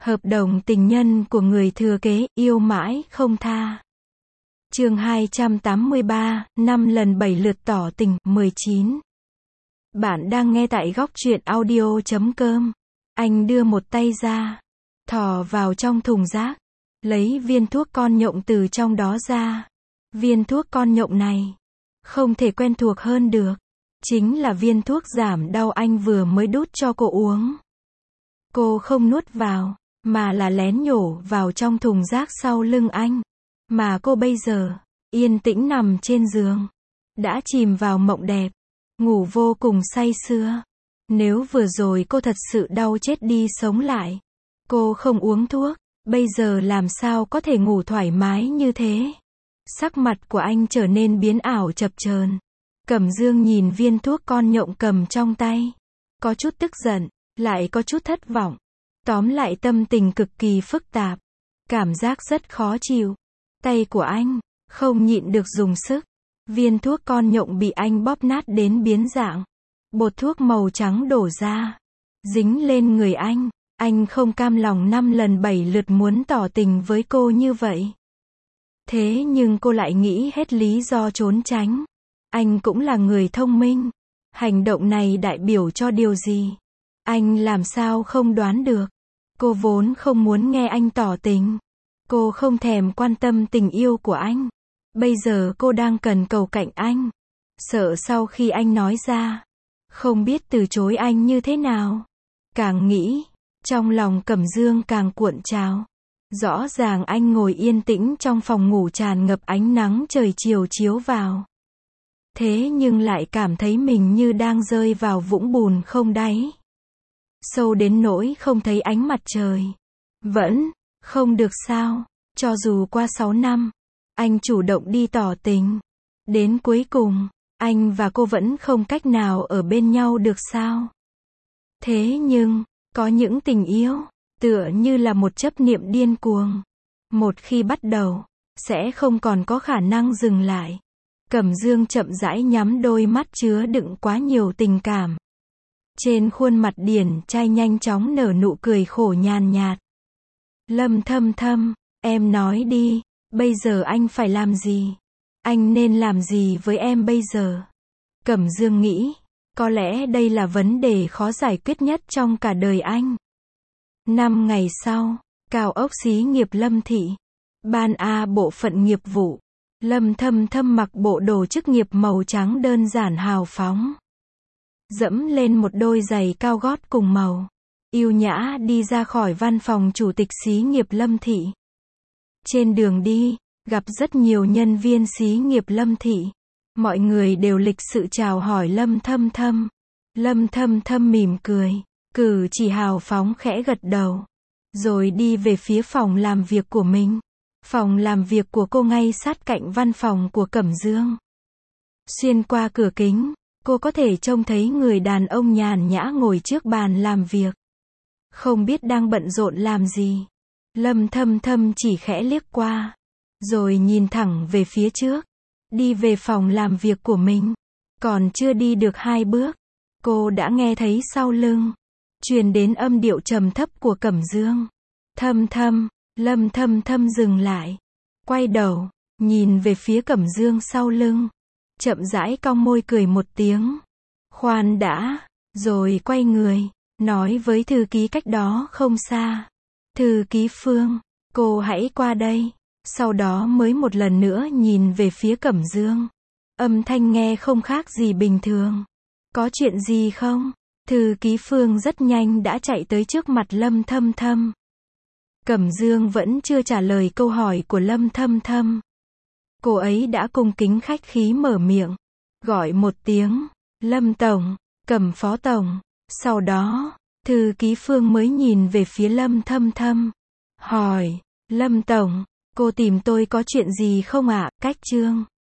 Hợp đồng tình nhân của người thừa kế, yêu mãi không tha. Chương 283, 5 lần 7 lượt tỏ tình, 19. Bạn đang nghe tại góc truyện audio.com. Anh đưa một tay ra, thò vào trong thùng rác, lấy viên thuốc con nhộng từ trong đó ra. Viên thuốc con nhộng này, không thể quen thuộc hơn được. Chính là viên thuốc giảm đau anh vừa mới đút cho cô uống. Cô không nuốt vào, mà là lén nhổ vào trong thùng rác sau lưng anh. Mà cô bây giờ, yên tĩnh nằm trên giường, đã chìm vào mộng đẹp, ngủ vô cùng say sưa. Nếu vừa rồi cô thật sự đau chết đi sống lại, cô không uống thuốc, bây giờ làm sao có thể ngủ thoải mái như thế. Sắc mặt của anh trở nên biến ảo chập chờn. Cẩm Dương nhìn viên thuốc con nhộng cầm trong tay, có chút tức giận, lại có chút thất vọng. Tóm lại tâm tình cực kỳ phức tạp, cảm giác rất khó chịu. Tay của anh không nhịn được dùng sức. Viên thuốc con nhộng bị anh bóp nát đến biến dạng. Bột thuốc màu trắng đổ ra, dính lên người anh. Anh không cam lòng 5 lần 7 lượt muốn tỏ tình với cô như vậy. Thế nhưng cô lại nghĩ hết lý do trốn tránh. Anh cũng là người thông minh. Hành động này đại biểu cho điều gì? Anh làm sao không đoán được. Cô vốn không muốn nghe anh tỏ tình. Cô không thèm quan tâm tình yêu của anh. Bây giờ cô đang cần cầu cạnh anh. Sợ sau khi anh nói ra, không biết từ chối anh như thế nào. Càng nghĩ, trong lòng Cẩm Dương càng cuộn trào. Rõ ràng anh ngồi yên tĩnh trong phòng ngủ tràn ngập ánh nắng trời chiều chiếu vào. Thế nhưng lại cảm thấy mình như đang rơi vào vũng bùn không đáy. Sâu đến nỗi không thấy ánh mặt trời. Vẫn không được sao. Cho dù qua 6 năm, anh chủ động đi tỏ tình. Đến cuối cùng, anh và cô vẫn không cách nào ở bên nhau được sao? Thế nhưng, có những tình yêu, tựa như là một chấp niệm điên cuồng. Một khi bắt đầu, sẽ không còn có khả năng dừng lại. Cẩm Dương chậm rãi nhắm đôi mắt chứa đựng quá nhiều tình cảm. Trên khuôn mặt điển trai nhanh chóng nở nụ cười khổ nhàn nhạt. Lâm Thâm Thâm, em nói đi, bây giờ anh phải làm gì? Anh nên làm gì với em bây giờ? Cẩm Dương nghĩ, có lẽ đây là vấn đề khó giải quyết nhất trong cả đời anh. 5 ngày sau, cao ốc xí nghiệp Lâm Thị. Ban A bộ phận nghiệp vụ. Lâm Thâm Thâm mặc bộ đồ chức nghiệp màu trắng đơn giản hào phóng. Dẫm lên một đôi giày cao gót cùng màu. Yêu nhã đi ra khỏi văn phòng chủ tịch xí nghiệp Lâm Thị. Trên đường đi, gặp rất nhiều nhân viên xí nghiệp Lâm Thị. Mọi người đều lịch sự chào hỏi Lâm Thâm Thâm. Lâm Thâm Thâm mỉm cười, cử chỉ hào phóng khẽ gật đầu. Rồi đi về phía phòng làm việc của mình. Phòng làm việc của cô ngay sát cạnh văn phòng của Cẩm Dương. Xuyên qua cửa kính, cô có thể trông thấy người đàn ông nhàn nhã ngồi trước bàn làm việc. Không biết đang bận rộn làm gì. Lâm Thâm Thâm chỉ khẽ liếc qua, rồi nhìn thẳng về phía trước, đi về phòng làm việc của mình. Còn chưa đi được 2 bước, cô đã nghe thấy sau lưng truyền đến âm điệu trầm thấp của Cẩm Dương. Thâm Thâm. Lâm Thâm Thâm dừng lại, quay đầu, nhìn về phía Cẩm Dương sau lưng, chậm rãi cong môi cười một tiếng. Khoan đã, rồi quay người, nói với thư ký cách đó không xa. Thư ký Phương, cô hãy qua đây. Sau đó mới một lần nữa nhìn về phía Cẩm Dương. Âm thanh nghe không khác gì bình thường. Có chuyện gì không? Thư ký Phương rất nhanh đã chạy tới trước mặt Lâm Thâm Thâm. Cẩm Dương vẫn chưa trả lời câu hỏi của Lâm Thâm Thâm. Cô ấy đã cung kính khách khí mở miệng, gọi một tiếng, Lâm Tổng, Cẩm Phó Tổng. Sau đó, thư ký Phương mới nhìn về phía Lâm Thâm Thâm, hỏi, Lâm Tổng, cô tìm tôi có chuyện gì không ạ? Cách Trương.